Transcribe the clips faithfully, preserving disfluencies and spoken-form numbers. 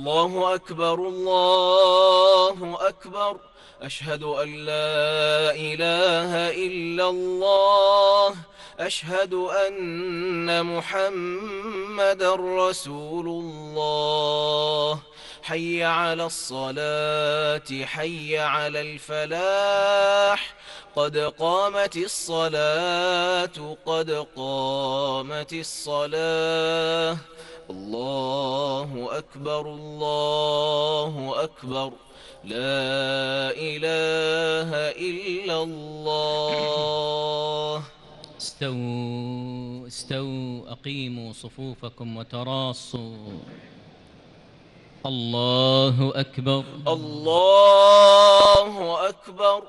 الله أكبر الله أكبر. أشهد أن لا إله إلا الله. أشهد أن محمدا رسول الله. حي على الصلاة حي على الفلاح. قد قامت الصلاة قد قامت الصلاة. الله أكبر الله أكبر. لا إله إلا الله. استووا استووا أقيموا صفوفكم وتراصوا. الله أكبر الله أكبر.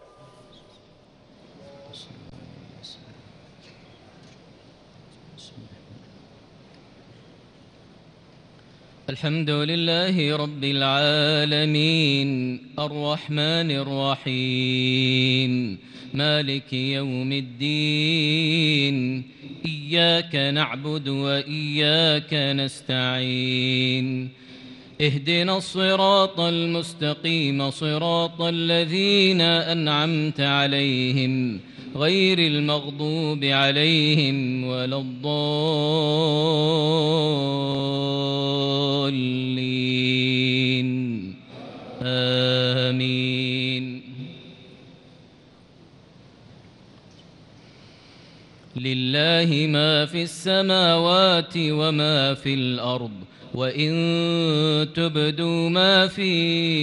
الحمد لله رب العالمين الرحمن الرحيم مالك يوم الدين. إياك نعبد وإياك نستعين. اهدنا الصراط المستقيم صراط الذين أنعمت عليهم غير المغضوب عليهم ولا الضالين. آمين. لله ما في السماوات وما في الأرض وإن تبدوا ما في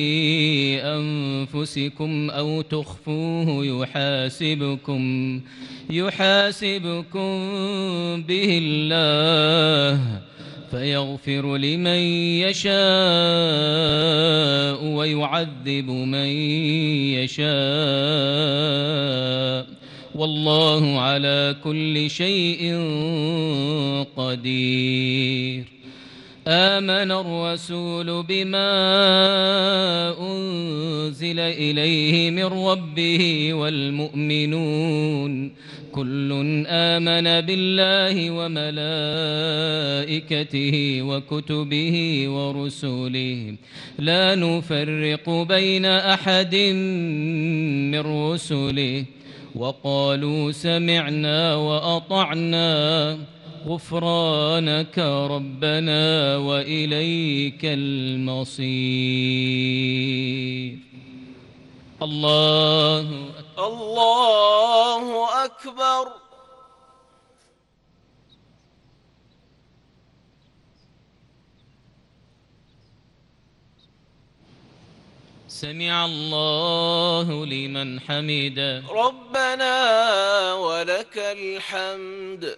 أنفسكم أو تخفوه يحاسبكم يحاسبكم به الله فيغفر لمن يشاء ويعذب من يشاء والله على كل شيء قدير. آمن الرسول بما أنزل إليه من ربه والمؤمنون كل آمن بالله وملائكته وكتبه ورسله لا نفرق بين أحد من رسله وقالوا سمعنا وأطعنا غفرانك ربنا وإليك المصير. الله أكبر. الله أكبر. سمع الله لمن حمده. ربنا ولك الحمد.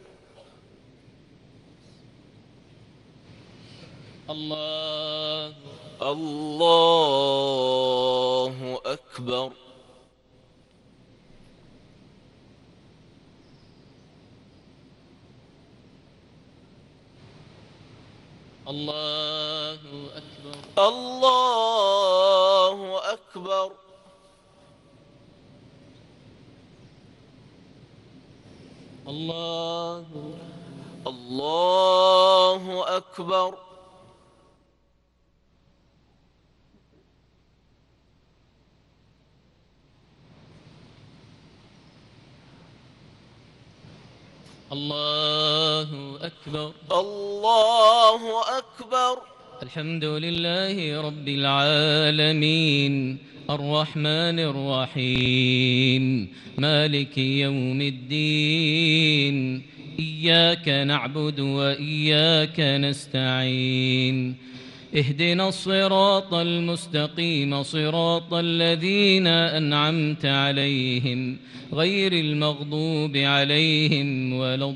الله الله أكبر. الله أكبر. الله أكبر. الله الله أكبر. الله أكبر. الله أكبر. الحمد لله رب العالمين الرحمن الرحيم مالك يوم الدين. إياك نعبد وإياك نستعين. اهدنا الصراط المستقيم صراط الذين أنعمت عليهم غير المغضوب عليهم ولا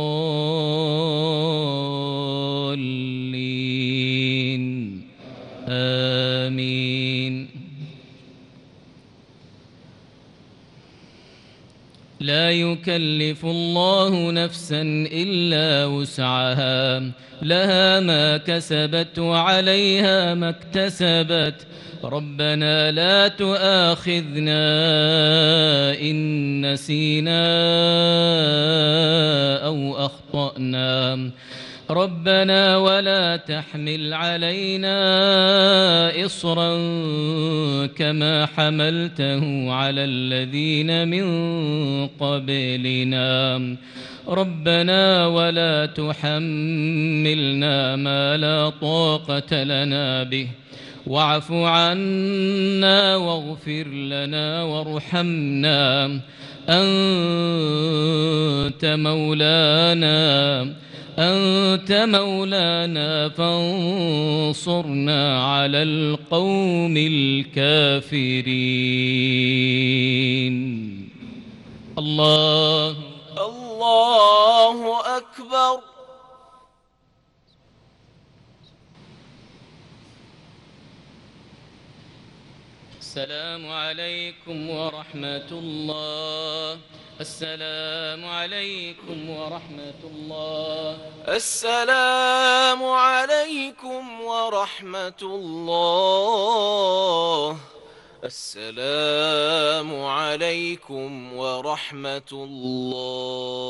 الضالين. آمين. لا يكلف الله نفسا إلا وسعها لها ما كسبت وعليها ما اكتسبت ربنا لا تؤاخذنا إن نسينا أو أخطأنا ربنا ولا تحمل علينا إصرا كما حملته على الذين من قبلنا ربنا ولا تحملنا ما لا طاقة لنا به واعف عنا واغفر لنا وارحمنا أنت مولانا أنت مولانا فانصرنا على القوم الكافرين. الله الله أكبر. السلام عليكم ورحمة الله. السلام عليكم ورحمة الله. السلام عليكم ورحمة الله. السلام عليكم ورحمة الله.